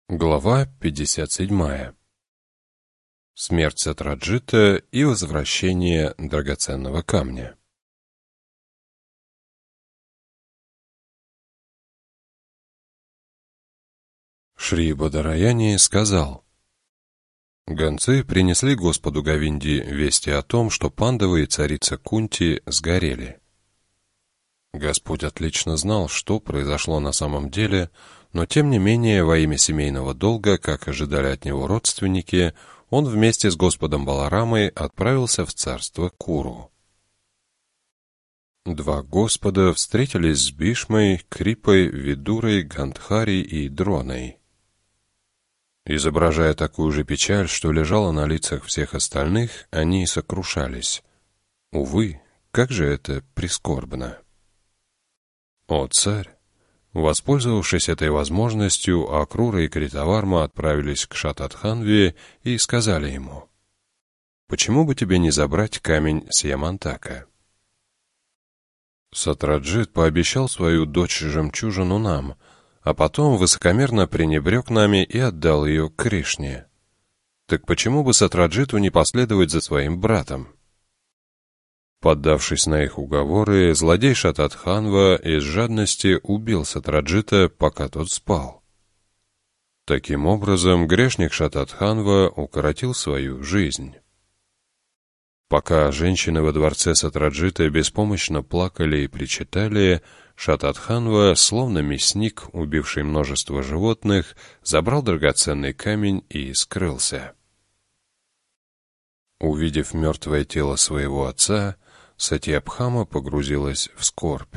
Глава 57. Смерть Сатраджита и возвращение драгоценного камня. Шри Бадараяни сказал: гонцы принесли Господу Говинди вести о том, что Пандавы и царица Кунти сгорели. Господь отлично знал, что произошло на самом деле, но тем не менее во имя семейного долга, как ожидали от него родственники, он вместе с Господом Баларамой отправился в царство Куру. Два Господа встретились с Бишмой, Крипой, Видурой, Гандхари и Дроной. Изображая такую же печаль, что лежала на лицах всех остальных, они сокрушались. Увы, как же это прискорбно! О, царь! Воспользовавшись этой возможностью, Акрура и Критаварма отправились к Шатадханве и сказали ему: «Почему бы тебе не забрать камень с Ямантака?» Сатраджит пообещал свою дочь-жемчужину нам, а потом высокомерно пренебрег нами и отдал ее Кришне. Так почему бы Сатраджиту не последовать за своим братом? Поддавшись на их уговоры, злодей Шатадханва из жадности убил Сатраджита, пока тот спал. Таким образом, грешник Шатадханва укоротил свою жизнь. Пока женщины во дворце Сатраджита беспомощно плакали и причитали, Шатадханва, словно мясник, убивший множество животных, забрал драгоценный камень и скрылся. Увидев мертвое тело своего отца, Сатьябхама погрузилась в скорбь.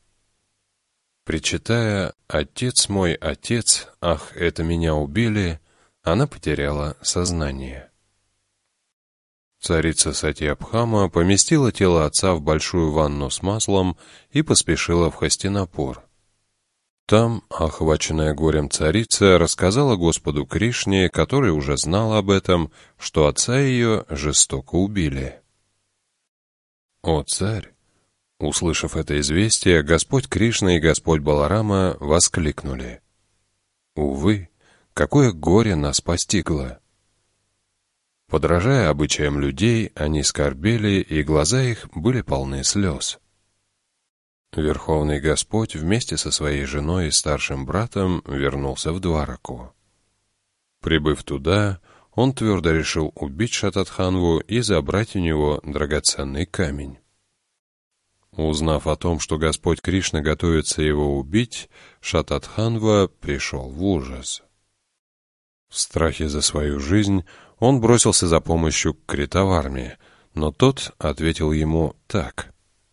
Причитая: «Отец мой, отец, ах, это меня убили», она потеряла сознание. Царица Сатьябхама поместила тело отца в большую ванну с маслом и поспешила в Хастинапур. Там, охваченная горем царица, рассказала Господу Кришне, который уже знал об этом, что отца ее жестоко убили. О, царь! Услышав это известие, Господь Кришна и Господь Баларама воскликнули: «Увы, какое горе нас постигло!» Подражая обычаям людей, они скорбели, и глаза их были полны слез. Верховный Господь вместе со своей женой и старшим братом вернулся в Двараку. Прибыв туда, он твердо решил убить Шатадханву и забрать у него драгоценный камень. Узнав о том, что Господь Кришна готовится его убить, Шатадханва пришел в ужас. В страхе за свою жизнь он бросился за помощью к Критаварме, но тот ответил ему так.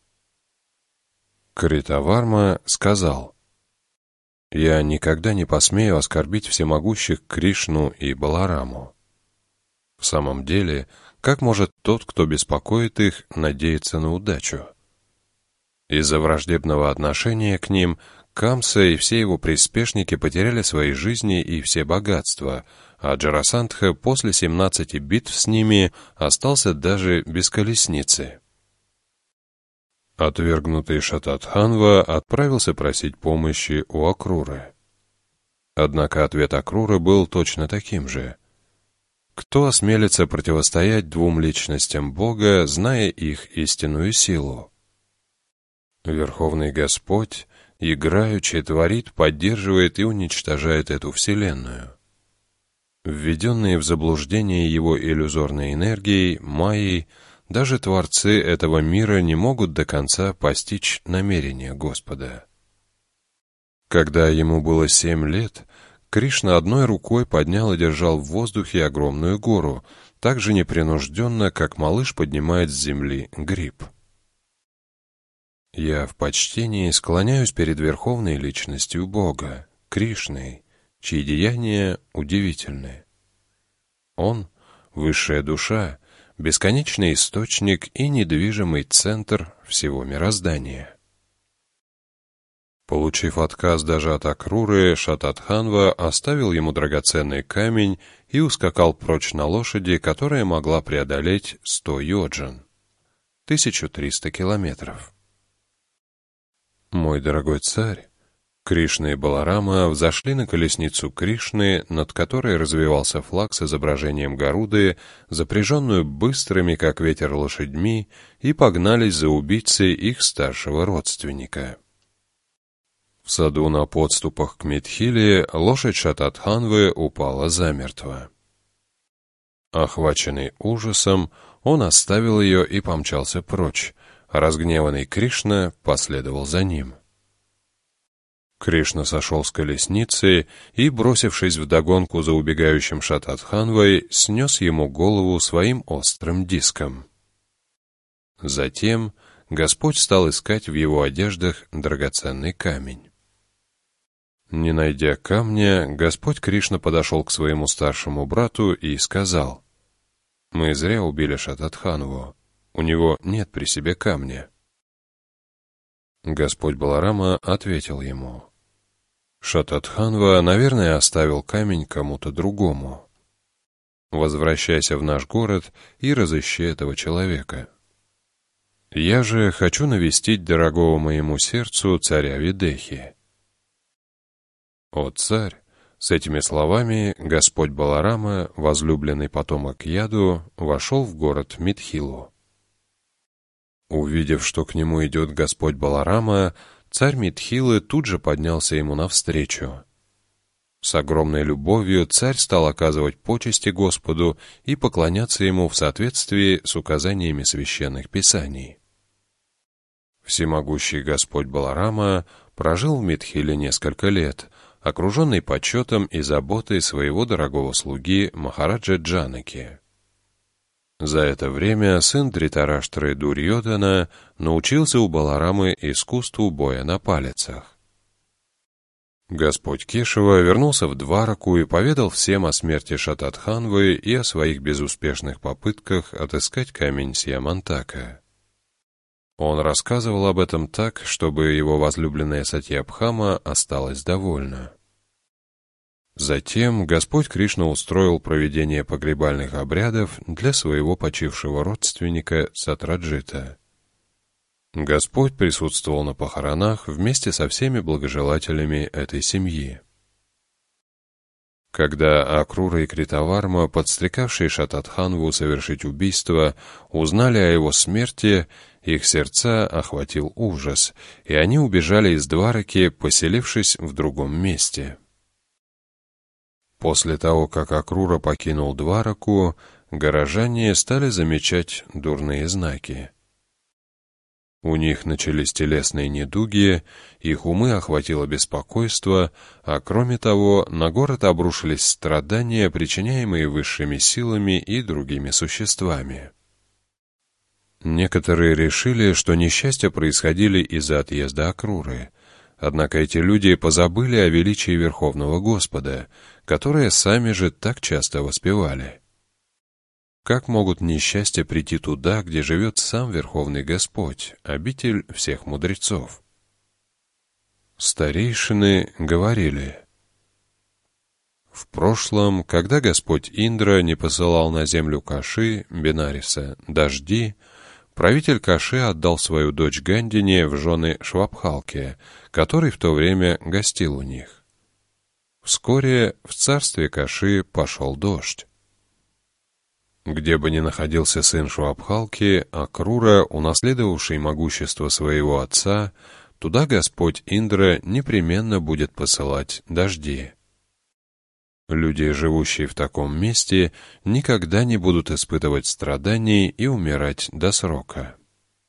Критаварма сказал: «Я никогда не посмею оскорбить всемогущих Кришну и Балараму. В самом деле, как может тот, кто беспокоит их, надеяться на удачу? Из-за враждебного отношения к ним Камса и все его приспешники потеряли свои жизни и все богатства, а Джарасандха после 17 битв с ними остался даже без колесницы». Отвергнутый Шатадханва отправился просить помощи у Акруры. Однако ответ Акруры был точно таким же. Кто осмелится противостоять двум личностям Бога, зная их истинную силу? Верховный Господь играючи творит, поддерживает и уничтожает эту вселенную. Введенные в заблуждение его иллюзорной энергией, майей, даже творцы этого мира не могут до конца постичь намерения Господа. Когда ему было 7 лет, Кришна одной рукой поднял и держал в воздухе огромную гору, так же непринужденно, как малыш поднимает с земли гриб. Я в почтении склоняюсь перед Верховной Личностью Бога, Кришной, чьи деяния удивительны. Он — высшая душа, бесконечный источник и недвижимый центр всего мироздания. Получив отказ даже от Акруры, Шатадханва оставил ему драгоценный камень и ускакал прочь на лошади, которая могла преодолеть 100 йоджан, 1300 километров. Мой дорогой царь, Кришна и Баларама взошли на колесницу Кришны, над которой развивался флаг с изображением Гаруды, запряженную быстрыми, как ветер, лошадьми, и погнались за убийцей их старшего родственника. В саду на подступах к Митхиле лошадь Шатадханвы упала замертво. Охваченный ужасом, он оставил ее и помчался прочь, а разгневанный Кришна последовал за ним. Кришна сошел с колесницы и, бросившись вдогонку за убегающим Шатадханвой, снес ему голову своим острым диском. Затем Господь стал искать в его одеждах драгоценный камень. Не найдя камня, Господь Кришна подошел к своему старшему брату и сказал: «Мы зря убили Шатадханву, у него нет при себе камня». Господь Баларама ответил ему: «Шатадханва, наверное, оставил камень кому-то другому. Возвращайся в наш город и разыщи этого человека. Я же хочу навестить дорогого моему сердцу царя Видехи». «О царь!» С этими словами Господь Баларама, возлюбленный потомок Яду, вошел в город Митхилу. Увидев, что к нему идет Господь Баларама, царь Митхилы тут же поднялся ему навстречу. С огромной любовью царь стал оказывать почести Господу и поклоняться ему в соответствии с указаниями священных писаний. Всемогущий Господь Баларама прожил в Митхиле несколько лет, окруженный почетом и заботой своего дорогого слуги Махараджа Джанаки. За это время сын Дритараштры Дурьодана научился у Баларамы искусству боя на палицах. Господь Кешава вернулся в Двараку и поведал всем о смерти Шатадханвы и о своих безуспешных попытках отыскать камень Сьямантака. Он рассказывал об этом так, чтобы его возлюбленная Сатьябхама осталась довольна. Затем Господь Кришна устроил проведение погребальных обрядов для своего почившего родственника Сатраджита. Господь присутствовал на похоронах вместе со всеми благожелателями этой семьи. Когда Акрура и Критаварма, подстрекавшие Шатадханву совершить убийство, узнали о его смерти, их сердца охватил ужас, и они убежали из Двараки, поселившись в другом месте. После того, как Акрура покинул Двараку, горожане стали замечать дурные знаки. У них начались телесные недуги, их умы охватило беспокойство, а кроме того, на город обрушились страдания, причиняемые высшими силами и другими существами. Некоторые решили, что несчастья происходили из-за отъезда Акруры, однако эти люди позабыли о величии Верховного Господа, которое сами же так часто воспевали. Как могут несчастья прийти туда, где живет сам Верховный Господь, обитель всех мудрецов? Старейшины говорили: в прошлом, когда Господь Индра не посылал на землю Каши, Бенариса, дожди, правитель Каши отдал свою дочь Гандине в жены Швабхалке, который в то время гостил у них. Вскоре в царстве Каши пошел дождь. Где бы ни находился сын Швабхалки, Акрура, унаследовавший могущество своего отца, туда Господь Индра непременно будет посылать дожди. Люди, живущие в таком месте, никогда не будут испытывать страданий и умирать до срока.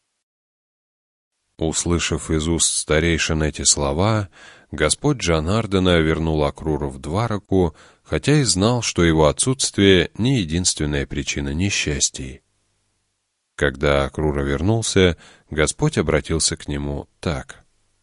Услышав из уст старейшин эти слова, Господь Джанардана вернул Акруру в Двараку, хотя и знал, что его отсутствие не единственная причина несчастий. Когда Акрура вернулся, Господь обратился к нему так.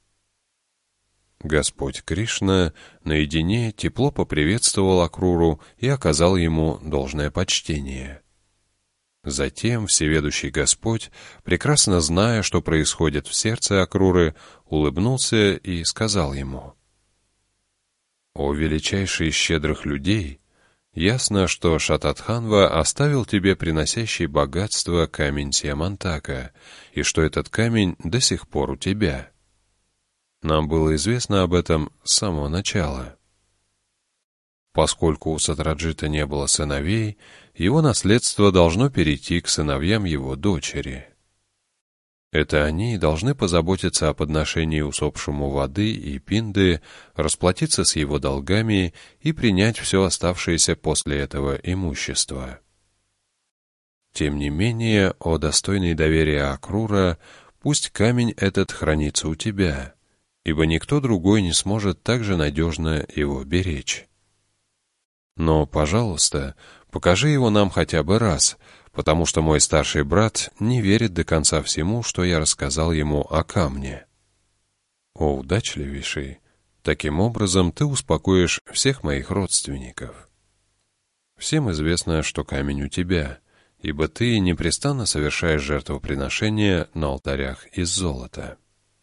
Господь Кришна наедине тепло поприветствовал Акруру и оказал ему должное почтение. Затем всеведущий Господь, прекрасно зная, что происходит в сердце Акруры, улыбнулся и сказал ему: «О величайший из щедрых людей, ясно, что Шатадханва оставил тебе приносящий богатство камень Сьямантака, и что этот камень до сих пор у тебя. Нам было известно об этом с самого начала. Поскольку у Сатраджита не было сыновей, его наследство должно перейти к сыновьям его дочери. Это они должны позаботиться о подношении усопшему воды и пинды, расплатиться с его долгами и принять все оставшееся после этого имущество. Тем не менее, о достойный доверия Акрура, пусть камень этот хранится у тебя, ибо никто другой не сможет так же надежно его беречь. Но, пожалуйста, покажи его нам хотя бы раз, потому что мой старший брат не верит до конца всему, что я рассказал ему о камне. О, удачливейший, таким образом ты успокоишь всех моих родственников. Всем известно, что камень у тебя, ибо ты непрестанно совершаешь жертвоприношения на алтарях из золота.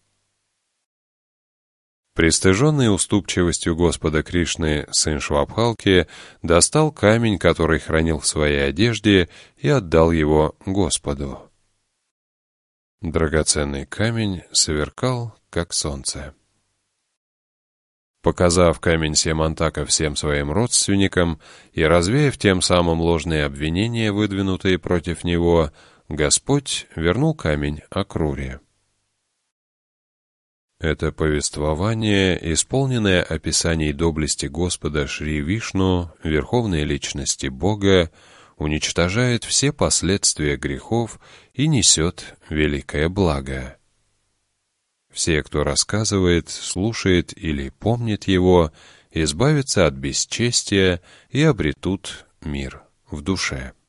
Пристыженный уступчивостью Господа Кришны, сын Швабхалки достал камень, который хранил в своей одежде, и отдал его Господу. Драгоценный камень сверкал, как солнце. Показав камень Семантака всем своим родственникам и развеяв тем самым ложные обвинения, выдвинутые против него, Господь вернул камень Акруре. Это повествование, исполненное описаний доблести Господа Шри Вишну, Верховной Личности Бога, уничтожает все последствия грехов и несет великое благо. Все, кто рассказывает, слушает или помнит его, избавятся от бесчестия и обретут мир в душе.